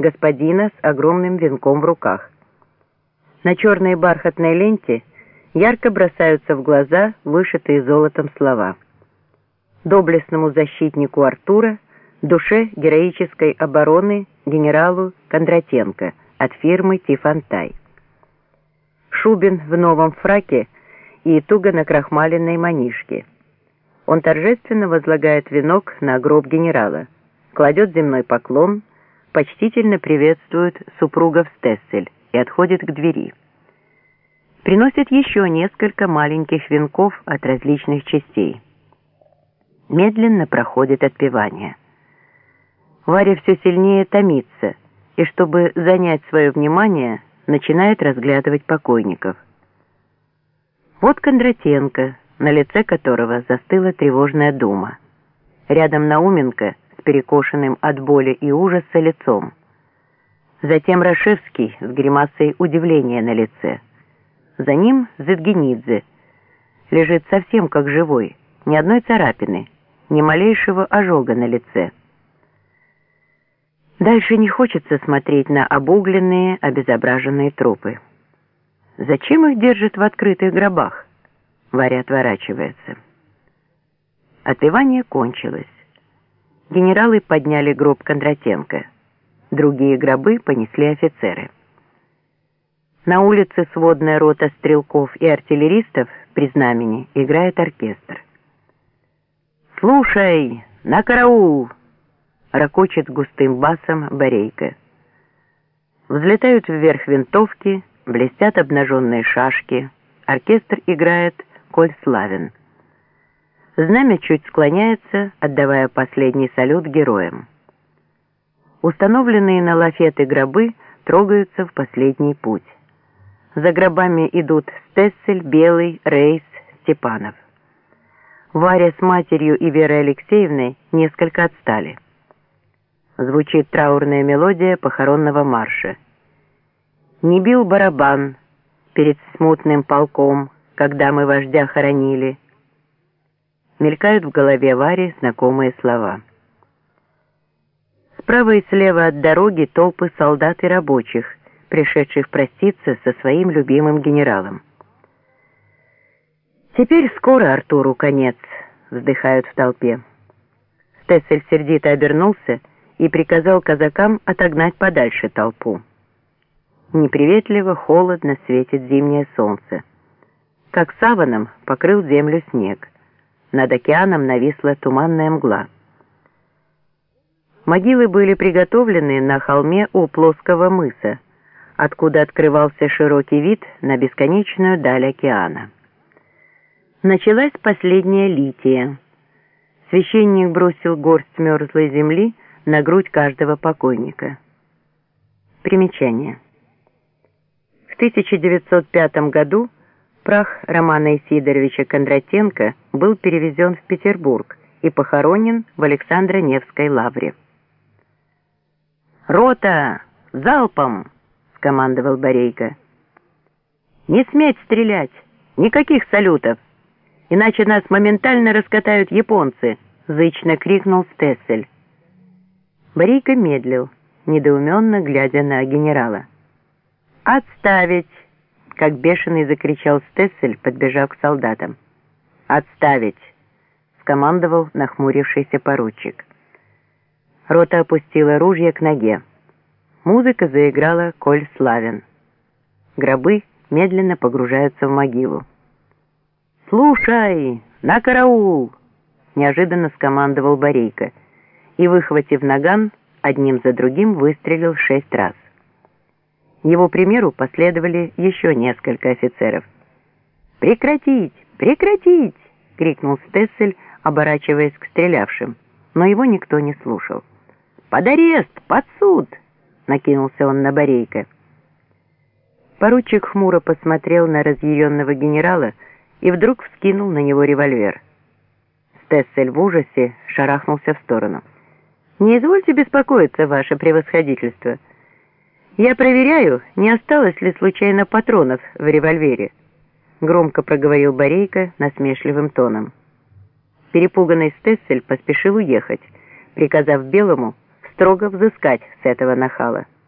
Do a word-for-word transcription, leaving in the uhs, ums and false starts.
господина с огромным венком в руках. На черной бархатной ленте ярко бросаются в глаза вышитые золотом слова: доблестному защитнику Артура, душе героической обороны генералу Кондратенко от фирмы Тифонтай. Шубин в новом фраке и туго накрахмаленной манишке. Он торжественно возлагает венок на гроб генерала, кладет земной поклон, почтительно приветствует супругов Стессель и отходит к двери. Приносит еще несколько маленьких венков от различных частей. Медленно проходит отпевание. Варя все сильнее томится, и чтобы занять свое внимание, начинает разглядывать покойников. Вот Кондратенко, на лице которого застыла тревожная дума. Рядом Науменко с перекошенным от боли и ужаса лицом. Затем Рашевский с гримасой удивления на лице. За ним Зетгенидзе. Лежит совсем как живой, ни одной царапины, ни малейшего ожога на лице. Дальше не хочется смотреть на обугленные, обезображенные трупы. Зачем их держат в открытых гробах? Варя отворачивается. Отпевание кончилось. Генералы подняли гроб Кондратенко. Другие гробы понесли офицеры. На улице сводная рота стрелков и артиллеристов при знамени играет оркестр. «Слушай, на караул!» — ракочет густым басом Борейко. Взлетают вверх винтовки, блестят обнаженные шашки. Оркестр играет «Коль славен». Знамя чуть склоняется, отдавая последний салют героям. Установленные на лафеты гробы трогаются в последний путь. За гробами идут Стессель, Белый, Рейс, Степанов. Варя с матерью и Верой Алексеевной несколько отстали. Звучит траурная мелодия похоронного марша. «Не бил барабан перед смутным полком, когда мы вождя хоронили». Мелькают в голове Вари знакомые слова. Справа и слева от дороги толпы солдат и рабочих, пришедших проститься со своим любимым генералом. «Теперь скоро Артуру конец», — вздыхают в толпе. Стессель сердито обернулся и приказал казакам отогнать подальше толпу. Неприветливо, холодно светит зимнее солнце. Как саваном покрыл землю снег. Над океаном нависла туманная мгла. Могилы были приготовлены на холме у плоского мыса, откуда открывался широкий вид на бесконечную даль океана. Началась последняя лития. Священник бросил горсть мерзлой земли на грудь каждого покойника. Примечание. В тысяча девятьсот пятом году прах Романа Исидоровича Кондратенко был перевезен в Петербург и похоронен в Александро-Невской лавре. «Рота! Залпом!» — скомандовал Борейко. «Не сметь стрелять! Никаких салютов! Иначе нас моментально раскатают японцы!» — зычно крикнул Стессель. Борейко медлил, недоуменно глядя на генерала. «Отставить!» — как бешеный закричал Стессель, подбежав к солдатам. «Отставить!» — скомандовал нахмурившийся поручик. Рота опустила ружье к ноге. Музыка заиграла «Коль славен». Гробы медленно погружаются в могилу. «Слушай, на караул!» — неожиданно скомандовал Борейко и, выхватив наган, одним за другим выстрелил шесть раз. Его примеру последовали еще несколько офицеров. «Прекратить! Прекратить!» — крикнул Стессель, оборачиваясь к стрелявшим, но его никто не слушал. «Под арест! Под суд!» — накинулся он на Борейко. Поручик хмуро посмотрел на разъяренного генерала и вдруг вскинул на него револьвер. Стессель в ужасе шарахнулся в сторону. «Не извольте беспокоиться, ваше превосходительство. Я проверяю, не осталось ли случайно патронов в револьвере», — громко проговорил Борейко насмешливым тоном. Перепуганный Стессель поспешил уехать, приказав Белому строго взыскать с этого нахала.